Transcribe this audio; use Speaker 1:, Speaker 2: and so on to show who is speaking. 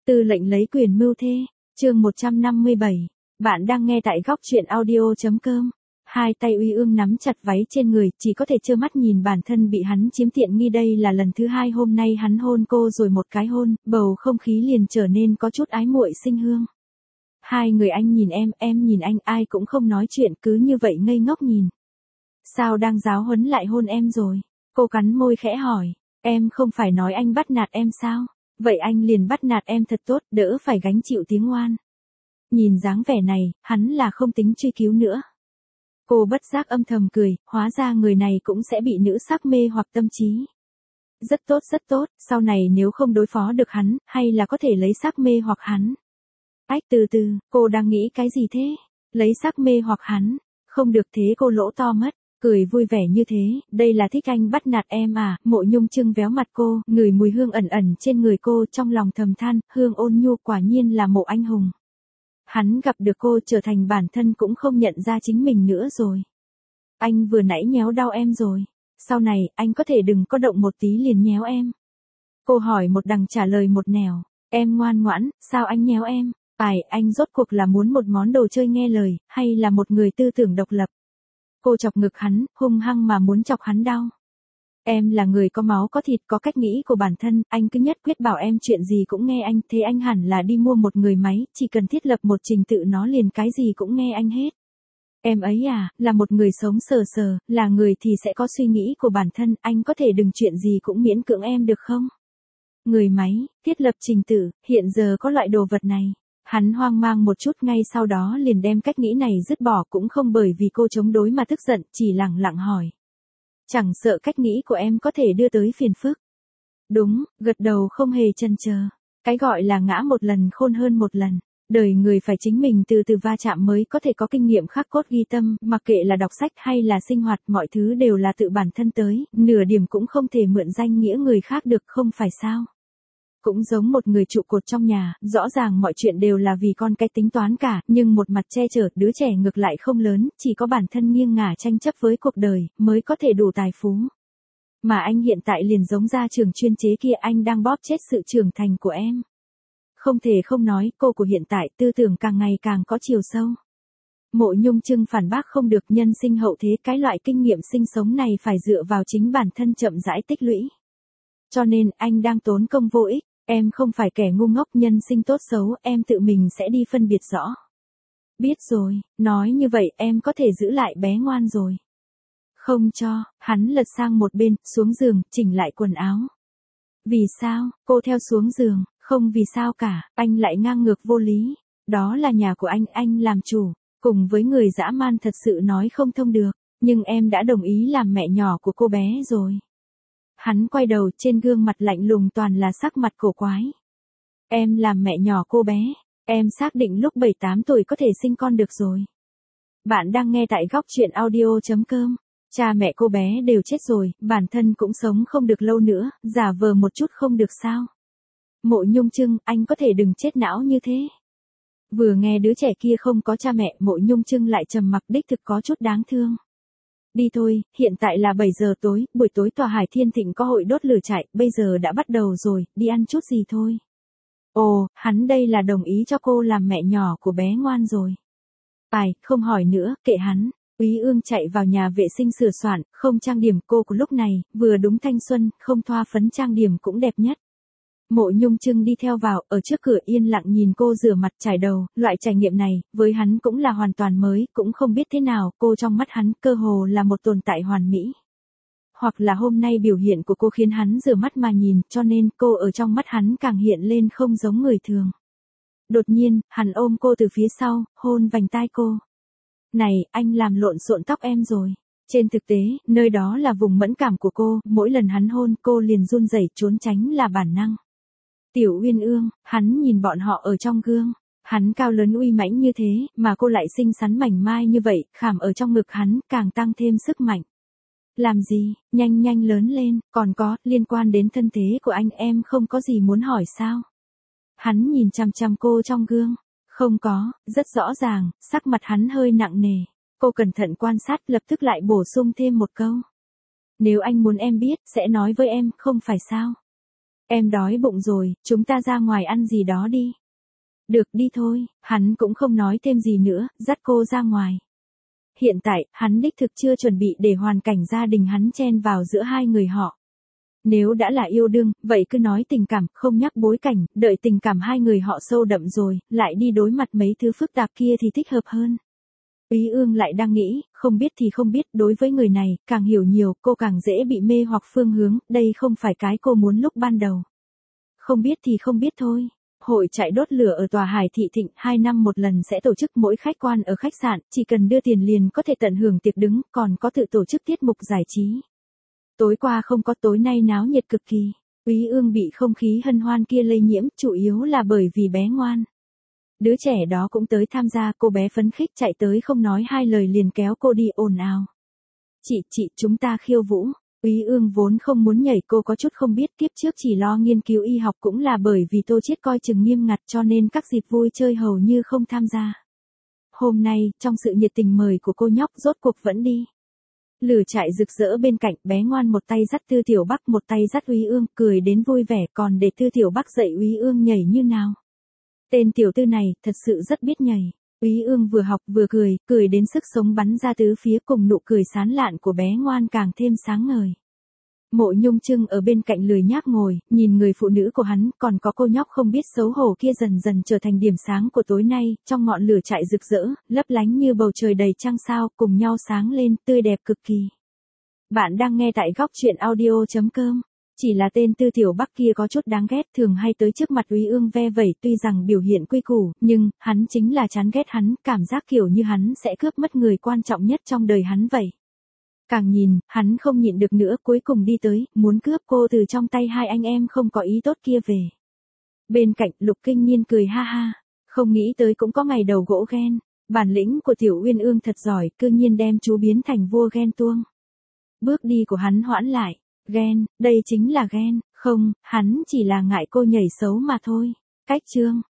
Speaker 1: Tư lệnh lấy quyền mưu thê, chương 157. Bạn đang nghe tại góc truyện audio.com. Hai tay Uy Ương nắm chặt váy trên người, chỉ có thể trơ mắt nhìn bản thân bị hắn chiếm tiện nghi. Đây là lần thứ hai hôm nay hắn hôn cô rồi một cái hôn, bầu không khí liền trở nên có chút ái muội sinh hương. Hai người anh nhìn em nhìn anh, ai cũng không nói chuyện, cứ như vậy ngây ngốc nhìn. Sao đang giáo huấn lại hôn em rồi? Cô cắn môi khẽ hỏi, em không phải nói anh bắt nạt em sao? Vậy anh liền bắt nạt em thật tốt, đỡ phải gánh chịu tiếng oan. Nhìn dáng vẻ này, hắn là không tính truy cứu nữa. Cô bất giác âm thầm cười, hóa ra người này cũng sẽ bị nữ sắc mê hoặc tâm trí. Rất tốt, sau này nếu không đối phó được hắn, hay là có thể lấy sắc mê hoặc hắn. Từ từ, cô đang nghĩ cái gì thế? Lấy sắc mê hoặc hắn, không được thế cô lỗ to mất. Cười vui vẻ như thế, đây là thích anh bắt nạt em à? Mộ Nhung Trưng véo mặt cô, ngửi mùi hương ẩn ẩn trên người cô, trong lòng thầm than, hương ôn nhu quả nhiên là Mộ anh hùng. Hắn gặp được cô trở thành bản thân cũng không nhận ra chính mình nữa rồi. Anh vừa nãy nhéo đau em rồi, sau này anh có thể đừng có động một tí liền nhéo em. Cô hỏi một đằng trả lời một nẻo, em ngoan ngoãn, sao anh nhéo em? Anh rốt cuộc là muốn một món đồ chơi nghe lời, hay là một người tư tưởng độc lập? Cô chọc ngực hắn, hung hăng mà muốn chọc hắn đau. Em là người có máu có thịt, có cách nghĩ của bản thân, anh cứ nhất quyết bảo em chuyện gì cũng nghe anh, thế anh hẳn là đi mua một người máy, chỉ cần thiết lập một trình tự nó liền cái gì cũng nghe anh hết. Em ấy à, là một người sống sờ, là người thì sẽ có suy nghĩ của bản thân, anh có thể đừng chuyện gì cũng miễn cưỡng em được không? Người máy, thiết lập trình tự, hiện giờ có loại đồ vật này. Hắn hoang mang một chút, ngay sau đó liền đem cách nghĩ này dứt bỏ, cũng không bởi vì cô chống đối mà tức giận, chỉ lẳng lặng hỏi. Chẳng sợ cách nghĩ của em có thể đưa tới phiền phức. Đúng, gật đầu không hề chần chờ. Cái gọi là ngã một lần khôn hơn một lần. Đời người phải chính mình từ từ va chạm mới có thể có kinh nghiệm khắc cốt ghi tâm, mặc kệ là đọc sách hay là sinh hoạt, mọi thứ đều là tự bản thân tới, nửa điểm cũng không thể mượn danh nghĩa người khác được, không phải sao? Cũng giống một người trụ cột trong nhà, rõ ràng mọi chuyện đều là vì con cái tính toán cả, nhưng một mặt che chở, đứa trẻ ngược lại không lớn, chỉ có bản thân nghiêng ngả tranh chấp với cuộc đời, mới có thể đủ tài phú. Mà anh hiện tại liền giống ra trường chuyên chế kia, anh đang bóp chết sự trưởng thành của em. Không thể không nói, cô của hiện tại tư tưởng càng ngày càng có chiều sâu. Mộ Nhung Trưng phản bác không được, nhân sinh hậu thế, cái loại kinh nghiệm sinh sống này phải dựa vào chính bản thân chậm rãi tích lũy. Cho nên, anh đang tốn công vô ích. Em không phải kẻ ngu ngốc, nhân sinh tốt xấu, em tự mình sẽ đi phân biệt rõ. Biết rồi, nói như vậy em có thể giữ lại bé ngoan rồi. Không cho, hắn lật sang một bên, xuống giường, chỉnh lại quần áo. Vì sao, cô theo xuống giường, không vì sao cả, anh lại ngang ngược vô lý. Đó là nhà của anh làm chủ, cùng với người dã man thật sự nói không thông được, nhưng em đã đồng ý làm mẹ nhỏ của cô bé rồi. Hắn quay đầu, trên gương mặt lạnh lùng toàn là sắc mặt cổ quái. Em làm mẹ nhỏ cô bé, em xác định lúc 7-8 tuổi có thể sinh con được rồi. Bạn đang nghe tại góc truyện audio.com. Cha mẹ cô bé đều chết rồi, bản thân cũng sống không được lâu nữa, giả vờ một chút không được sao? Mộ Nhung Trưng, anh có thể đừng chết não như thế. Vừa nghe đứa trẻ kia không có cha mẹ, Mộ Nhung Trưng lại trầm mặc, đích thực có chút đáng thương. Đi thôi, hiện tại là 7 giờ tối, buổi tối tòa Hải Thiên Thịnh có hội đốt lửa trại, bây giờ đã bắt đầu rồi, đi ăn chút gì thôi. Ồ, hắn đây là đồng ý cho cô làm mẹ nhỏ của bé ngoan rồi. Không hỏi nữa, kệ hắn. Úy Ương chạy vào nhà vệ sinh sửa soạn, không trang điểm, cô của lúc này, vừa đúng thanh xuân, không thoa phấn trang điểm cũng đẹp nhất. Mộ Nhung Trưng đi theo vào, ở trước cửa yên lặng nhìn cô rửa mặt chải đầu, loại trải nghiệm này, với hắn cũng là hoàn toàn mới, cũng không biết thế nào, cô trong mắt hắn, cơ hồ là một tồn tại hoàn mỹ. Hoặc là hôm nay biểu hiện của cô khiến hắn rửa mắt mà nhìn, cho nên cô ở trong mắt hắn càng hiện lên không giống người thường. Đột nhiên, hắn ôm cô từ phía sau, hôn vành tai cô. Này, anh làm lộn xộn tóc em rồi. Trên thực tế, nơi đó là vùng mẫn cảm của cô, mỗi lần hắn hôn cô liền run rẩy trốn tránh là bản năng. Tiểu Uyên Ương, hắn nhìn bọn họ ở trong gương, hắn cao lớn uy mãnh như thế, mà cô lại xinh xắn mảnh mai như vậy, khảm ở trong ngực hắn, càng tăng thêm sức mạnh. Làm gì, nhanh lớn lên, còn có, liên quan đến thân thế của anh em không có gì muốn hỏi sao? Hắn nhìn chằm chằm cô trong gương, không có, rất rõ ràng, sắc mặt hắn hơi nặng nề. Cô cẩn thận quan sát, lập tức lại bổ sung thêm một câu. Nếu anh muốn em biết, sẽ nói với em, không phải sao? Em đói bụng rồi, chúng ta ra ngoài ăn gì đó đi. Được đi thôi, hắn cũng không nói thêm gì nữa, dắt cô ra ngoài. Hiện tại, hắn đích thực chưa chuẩn bị để hoàn cảnh gia đình hắn chen vào giữa hai người họ. Nếu đã là yêu đương, vậy cứ nói tình cảm, không nhắc bối cảnh, đợi tình cảm hai người họ sâu đậm rồi, lại đi đối mặt mấy thứ phức tạp kia thì thích hợp hơn. Úy Ương lại đang nghĩ, không biết thì không biết, đối với người này, càng hiểu nhiều, cô càng dễ bị mê hoặc phương hướng, đây không phải cái cô muốn lúc ban đầu. Không biết thì không biết thôi. Hội chạy đốt lửa ở tòa Hải Thị Thịnh 2 năm một lần sẽ tổ chức, mỗi khách quan ở khách sạn, chỉ cần đưa tiền liền có thể tận hưởng tiệc đứng, còn có tự tổ chức tiết mục giải trí. Tối qua không có, tối nay náo nhiệt cực kỳ. Úy Ương bị không khí hân hoan kia lây nhiễm, chủ yếu là bởi vì bé ngoan. Đứa trẻ đó cũng tới tham gia, cô bé phấn khích chạy tới không nói hai lời liền kéo cô đi ồn ào. Chị, chúng ta khiêu vũ. Úy Ương vốn không muốn nhảy, cô có chút không biết, kiếp trước chỉ lo nghiên cứu y học, cũng là bởi vì Tô Chiết coi chừng nghiêm ngặt cho nên các dịp vui chơi hầu như không tham gia. Hôm nay, trong sự nhiệt tình mời của cô nhóc, rốt cuộc vẫn đi. Lửa trại rực rỡ bên cạnh, bé ngoan một tay dắt Tư Tiểu Bắc, một tay dắt Úy Ương, cười đến vui vẻ, còn để Tư Tiểu Bắc dạy Úy Ương nhảy như nào. Tên tiểu tư này, thật sự rất biết nhảy. Úy Ương vừa học vừa cười đến sức sống bắn ra tứ phía, cùng nụ cười sán lạn của bé ngoan càng thêm sáng ngời. Mộ Nhung Trưng ở bên cạnh lười nhác ngồi, nhìn người phụ nữ của hắn, còn có cô nhóc không biết xấu hổ kia dần dần trở thành điểm sáng của tối nay, trong ngọn lửa trại rực rỡ, lấp lánh như bầu trời đầy trăng sao, cùng nhau sáng lên, tươi đẹp cực kỳ. Bạn đang nghe tại Góc Truyện Audio.com. Chỉ là tên Tư Tiểu Bắc kia có chút đáng ghét, thường hay tới trước mặt Úy Ương ve vẩy, tuy rằng biểu hiện quy củ, nhưng, hắn chính là chán ghét hắn, cảm giác kiểu như hắn sẽ cướp mất người quan trọng nhất trong đời hắn vậy. Càng nhìn, hắn không nhịn được nữa, cuối cùng đi tới, muốn cướp cô từ trong tay hai anh em không có ý tốt kia về. Bên cạnh, Lục Kinh Niên cười ha ha, không nghĩ tới cũng có ngày đầu gỗ ghen, bản lĩnh của Tiểu Uyên Ương thật giỏi, cư nhiên đem chú biến thành vua ghen tuông. Bước đi của hắn hoãn lại. Ghen, đây chính là ghen, không, hắn chỉ là ngại cô nhảy xấu mà thôi. Cách chương.